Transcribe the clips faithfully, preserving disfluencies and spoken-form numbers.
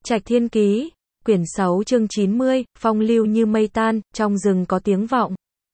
Trạch Thiên Ký, quyển sáu chương chín mươi, phong lưu như mây tan, trong rừng có tiếng vọng.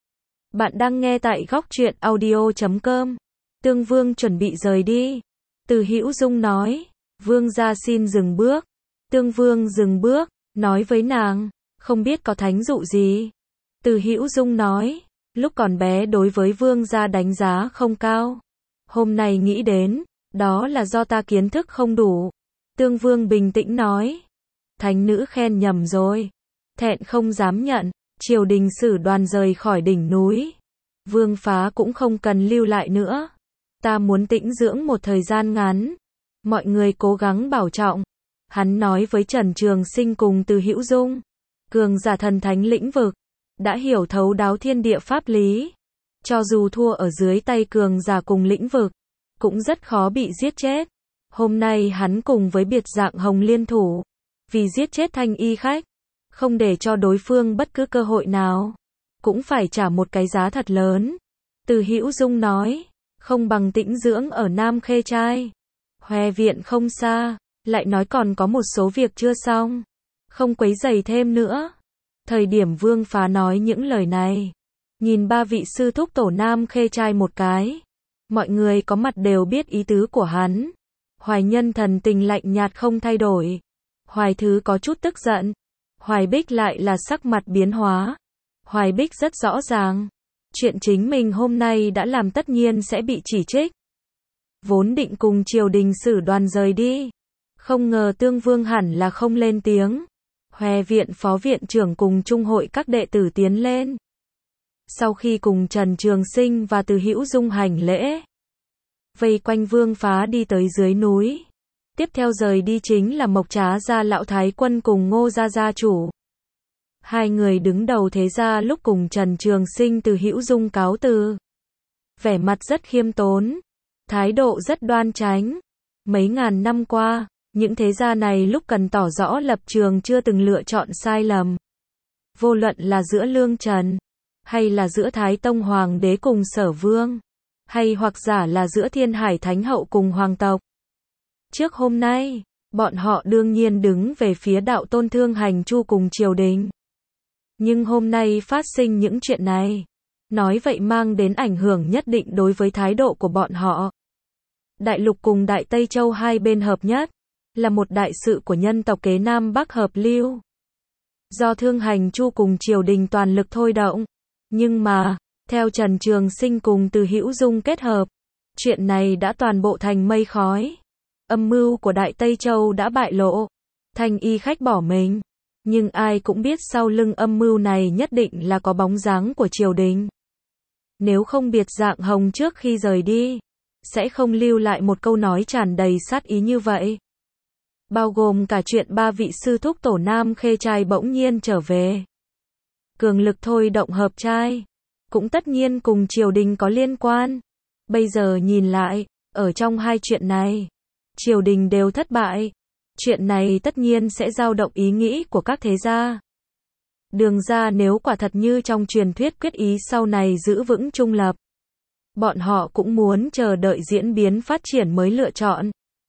Bạn đang nghe tại góc truyện audio chấm com. Tương Vương chuẩn bị rời đi. Từ Hữu Dung nói, Vương gia xin dừng bước. Tương Vương dừng bước, nói với nàng, không biết có thánh dụ gì. Từ Hữu Dung nói, lúc còn bé đối với Vương gia đánh giá không cao. Hôm nay nghĩ đến, đó là do ta kiến thức không đủ. Tương Vương bình tĩnh nói, thánh nữ khen nhầm rồi. Thẹn không dám nhận, triều đình sử đoàn rời khỏi đỉnh núi. Vương Phá cũng không cần lưu lại nữa. Ta muốn tĩnh dưỡng một thời gian ngắn. Mọi người cố gắng bảo trọng. Hắn nói với Trần Trường Sinh cùng Từ Hữu Dung. Cường giả thần thánh lĩnh vực, đã hiểu thấu đáo thiên địa pháp lý. Cho dù thua ở dưới tay cường giả cùng lĩnh vực, cũng rất khó bị giết chết. Hôm nay hắn cùng với biệt dạng hồng liên thủ, vì giết chết thanh y khách, không để cho đối phương bất cứ cơ hội nào, cũng phải trả một cái giá thật lớn. Từ Hữu Dung nói, không bằng tĩnh dưỡng ở Nam Khê Trai. Hoè viện không xa, lại nói còn có một số việc chưa xong, không quấy rầy thêm nữa. Thời điểm Vương Phá nói những lời này, nhìn ba vị sư thúc tổ Nam Khê Trai một cái, mọi người có mặt đều biết ý tứ của hắn. Hoài Nhân thần tình lạnh nhạt không thay đổi. Hoài Thứ có chút tức giận. Hoài Bích lại là sắc mặt biến hóa. Hoài Bích rất rõ ràng, chuyện chính mình hôm nay đã làm tất nhiên sẽ bị chỉ trích. Vốn định cùng triều đình sử đoàn rời đi, không ngờ Tương Vương hẳn là không lên tiếng. Hoè viện phó viện trưởng cùng trung hội các đệ tử tiến lên. Sau khi cùng Trần Trường Sinh và Từ Hữu Dung hành lễ, vây quanh Vương Phá đi tới dưới núi. Tiếp theo rời đi chính là Mộc Trá gia lão thái quân cùng Ngô gia gia chủ. Hai người đứng đầu thế gia lúc cùng Trần Trường Sinh Từ Hữu Dung cáo từ. Vẻ mặt rất khiêm tốn, thái độ rất đoan chánh. Mấy ngàn năm qua, những thế gia này lúc cần tỏ rõ lập trường chưa từng lựa chọn sai lầm. Vô luận là giữa Lương Trần, hay là giữa Thái Tông Hoàng đế cùng Sở Vương, hay hoặc giả là giữa Thiên Hải Thánh Hậu cùng Hoàng tộc. Trước hôm nay, bọn họ đương nhiên đứng về phía đạo tôn Thương Hành Chu cùng triều đình. Nhưng hôm nay phát sinh những chuyện này, nói vậy mang đến ảnh hưởng nhất định đối với thái độ của bọn họ. Đại Lục cùng Đại Tây Châu hai bên hợp nhất, là một đại sự của nhân tộc kế Nam Bắc hợp lưu. Do Thương Hành Chu cùng triều đình toàn lực thôi động. Nhưng mà, theo Trần Trường Sinh cùng Từ Hữu Dung kết hợp, chuyện này đã toàn bộ thành mây khói. Âm mưu của Đại Tây Châu đã bại lộ. Thanh y khách bỏ mình. Nhưng ai cũng biết sau lưng âm mưu này nhất định là có bóng dáng của triều đình. Nếu không biệt dạng hồng trước khi rời đi, sẽ không lưu lại một câu nói tràn đầy sát ý như vậy. Bao gồm cả chuyện ba vị sư thúc tổ Nam Khê Trai bỗng nhiên trở về. Cường lực thôi động hợp trai, cũng tất nhiên cùng triều đình có liên quan. Bây giờ nhìn lại, ở trong hai chuyện này, triều đình đều thất bại. Chuyện này tất nhiên sẽ dao động ý nghĩ của các thế gia. Đường ra nếu quả thật như trong truyền thuyết quyết ý sau này giữ vững trung lập, bọn họ cũng muốn chờ đợi diễn biến phát triển mới lựa chọn.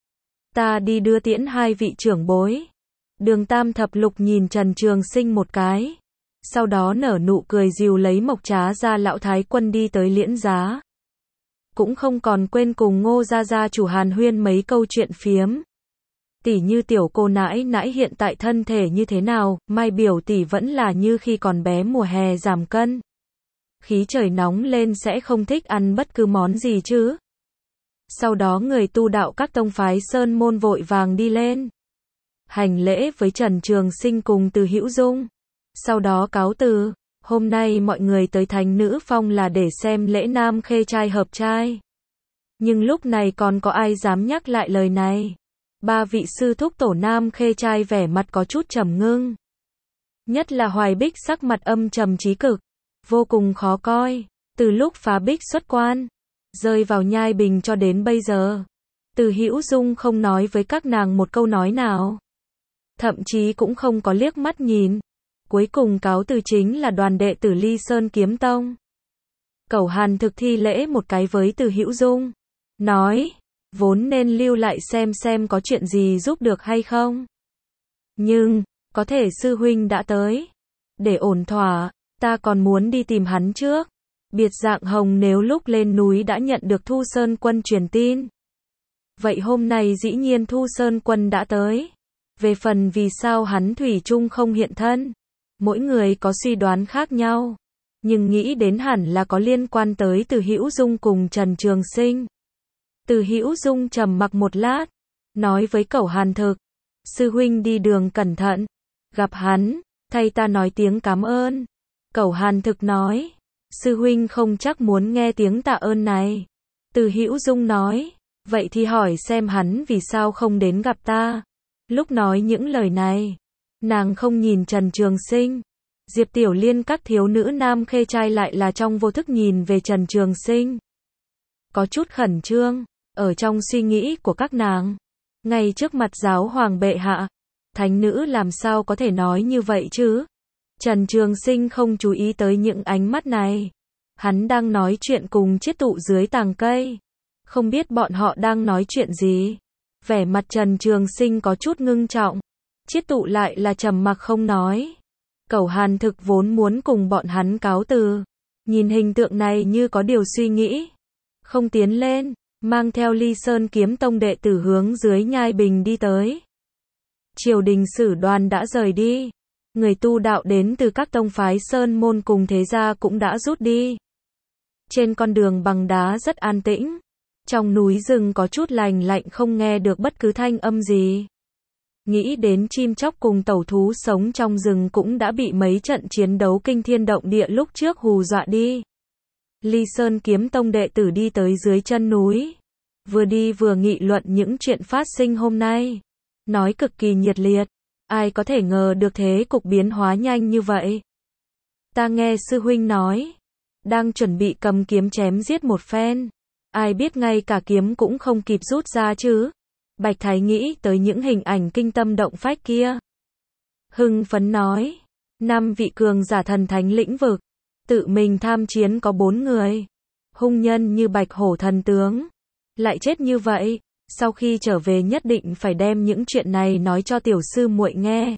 Ta đi đưa tiễn hai vị trưởng bối. Đường Tam Thập Lục nhìn Trần Trường Sinh một cái, sau đó nở nụ cười dìu lấy Mộc Trá gia lão thái quân đi tới Liễn Giá. Cũng không còn quên cùng Ngô gia gia chủ hàn huyên mấy câu chuyện phiếm. Tỷ như tiểu cô nãi nãi hiện tại thân thể như thế nào, Mai biểu tỷ vẫn là như khi còn bé mùa hè giảm cân. Khí trời nóng lên sẽ không thích ăn bất cứ món gì chứ. Sau đó người tu đạo các tông phái sơn môn vội vàng đi lên. Hành lễ với Trần Trường Sinh cùng Từ Hữu Dung. Sau đó cáo từ, hôm nay mọi người tới Thánh Nữ Phong là để xem lễ Nam Khê Trai hợp trai. Nhưng lúc này còn có ai dám nhắc lại lời này. Ba vị sư thúc tổ Nam Khê Trai vẻ mặt có chút trầm ngưng. Nhất là Hoài Bích sắc mặt âm trầm chí cực, vô cùng khó coi. Từ lúc Phá Bích xuất quan, rơi vào nhai bình cho đến bây giờ, Từ Hữu Dung không nói với các nàng một câu nói nào. Thậm chí cũng không có liếc mắt nhìn. Cuối cùng cáo từ chính là đoàn đệ tử Ly Sơn Kiếm Tông. Cẩu Hàn thực thi lễ một cái với Từ Hữu Dung, nói, vốn nên lưu lại xem xem có chuyện gì giúp được hay không. Nhưng, có thể sư huynh đã tới. Để ổn thỏa, ta còn muốn đi tìm hắn trước. Biệt Dạng Hồng nếu lúc lên núi đã nhận được Thu Sơn Quân truyền tin. Vậy hôm nay dĩ nhiên Thu Sơn Quân đã tới. Về phần vì sao hắn thủy chung không hiện thân, mỗi người có suy đoán khác nhau. Nhưng nghĩ đến hẳn là có liên quan tới Từ Hữu Dung cùng Trần Trường Sinh. Từ Hữu Dung trầm mặc một lát, nói với Cẩu Hàn Thực, sư huynh đi đường cẩn thận, gặp hắn, thay ta nói tiếng cảm ơn. Cẩu Hàn Thực nói, sư huynh không chắc muốn nghe tiếng tạ ơn này. Từ Hữu Dung nói, vậy thì hỏi xem hắn vì sao không đến gặp ta. Lúc nói những lời này, nàng không nhìn Trần Trường Sinh. Diệp Tiểu Liên các thiếu nữ nam khê trai lại là trong vô thức nhìn về Trần Trường Sinh. Có chút khẩn trương, ở trong suy nghĩ của các nàng. Ngay trước mặt giáo hoàng bệ hạ, thánh nữ làm sao có thể nói như vậy chứ? Trần Trường Sinh không chú ý tới những ánh mắt này. Hắn đang nói chuyện cùng Chiết Tụ dưới tàng cây. Không biết bọn họ đang nói chuyện gì. Vẻ mặt Trần Trường Sinh có chút ngưng trọng. Chiết Tụ lại là trầm mặc không nói. Cẩu Hàn Thực vốn muốn cùng bọn hắn cáo từ. Nhìn hình tượng này như có điều suy nghĩ. Không tiến lên, mang theo Ly Sơn Kiếm Tông đệ tử hướng dưới Nhai Bình đi tới. Triều đình sử đoàn đã rời đi. Người tu đạo đến từ các tông phái Sơn Môn cùng thế gia cũng đã rút đi. Trên con đường bằng đá rất an tĩnh. Trong núi rừng có chút lành lạnh không nghe được bất cứ thanh âm gì. Nghĩ đến chim chóc cùng tẩu thú sống trong rừng cũng đã bị mấy trận chiến đấu kinh thiên động địa lúc trước hù dọa đi. Ly Sơn Kiếm Tông đệ tử đi tới dưới chân núi. Vừa đi vừa nghị luận những chuyện phát sinh hôm nay. Nói cực kỳ nhiệt liệt. Ai có thể ngờ được thế cục biến hóa nhanh như vậy. Ta nghe sư huynh nói. Đang chuẩn bị cầm kiếm chém giết một phen. Ai biết ngay cả kiếm cũng không kịp rút ra chứ. Bạch Thái nghĩ tới những hình ảnh kinh tâm động phách kia. Hưng phấn nói. Năm vị cường giả thần thánh lĩnh vực. Tự mình tham chiến có bốn người. Hung nhân như Bạch Hổ thần tướng. Lại chết như vậy. Sau khi trở về nhất định phải đem những chuyện này nói cho tiểu sư muội nghe.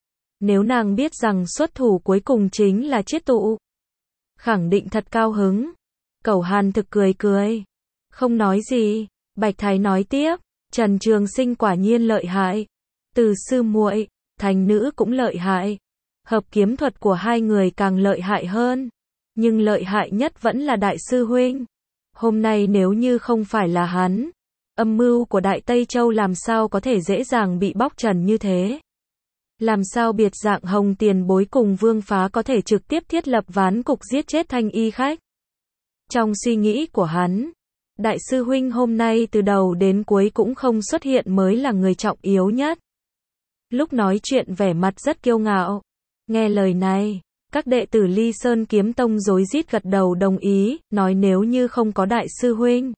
Nếu nàng biết rằng xuất thủ cuối cùng chính là Chiết Tụ, khẳng định thật cao hứng. Cẩu Hàn Thực cười cười. Không nói gì. Bạch Thái nói tiếp. Trần Trường Sinh quả nhiên lợi hại. Từ sư muội, thành nữ cũng lợi hại. Hợp kiếm thuật của hai người càng lợi hại hơn. Nhưng lợi hại nhất vẫn là đại sư huynh. Hôm nay nếu như không phải là hắn, âm mưu của Đại Tây Châu làm sao có thể dễ dàng bị bóc trần như thế. Làm sao Biệt Dạng Hồng tiền bối cùng Vương Phá có thể trực tiếp thiết lập ván cục giết chết Thanh Y khách. Trong suy nghĩ của hắn, đại sư huynh hôm nay từ đầu đến cuối cũng không xuất hiện mới là người trọng yếu nhất. Lúc nói chuyện vẻ mặt rất kiêu ngạo. Nghe lời này, các đệ tử Ly Sơn Kiếm Tông rối rít gật đầu đồng ý, nói nếu như không có đại sư huynh,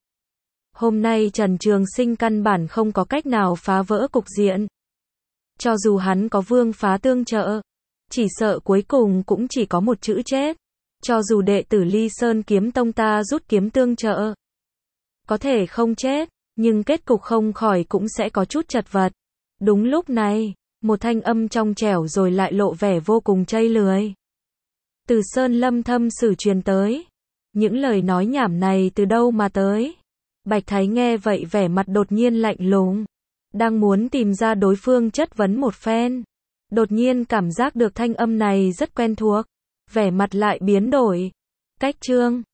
hôm nay Trần Trường Sinh căn bản không có cách nào phá vỡ cục diện. Cho dù hắn có Vương Phá tương trợ, chỉ sợ cuối cùng cũng chỉ có một chữ chết. Cho dù đệ tử Ly Sơn Kiếm Tông ta rút kiếm tương trợ, có thể không chết, nhưng kết cục không khỏi cũng sẽ có chút chật vật. Đúng lúc này, một thanh âm trong trẻo rồi lại lộ vẻ vô cùng chây lười. Từ Sơn Lâm thâm sử truyền tới. Những lời nói nhảm này từ đâu mà tới? Bạch Thái nghe vậy vẻ mặt đột nhiên lạnh lùng. Đang muốn tìm ra đối phương chất vấn một phen. Đột nhiên cảm giác được thanh âm này rất quen thuộc. Vẻ mặt lại biến đổi. Cách chương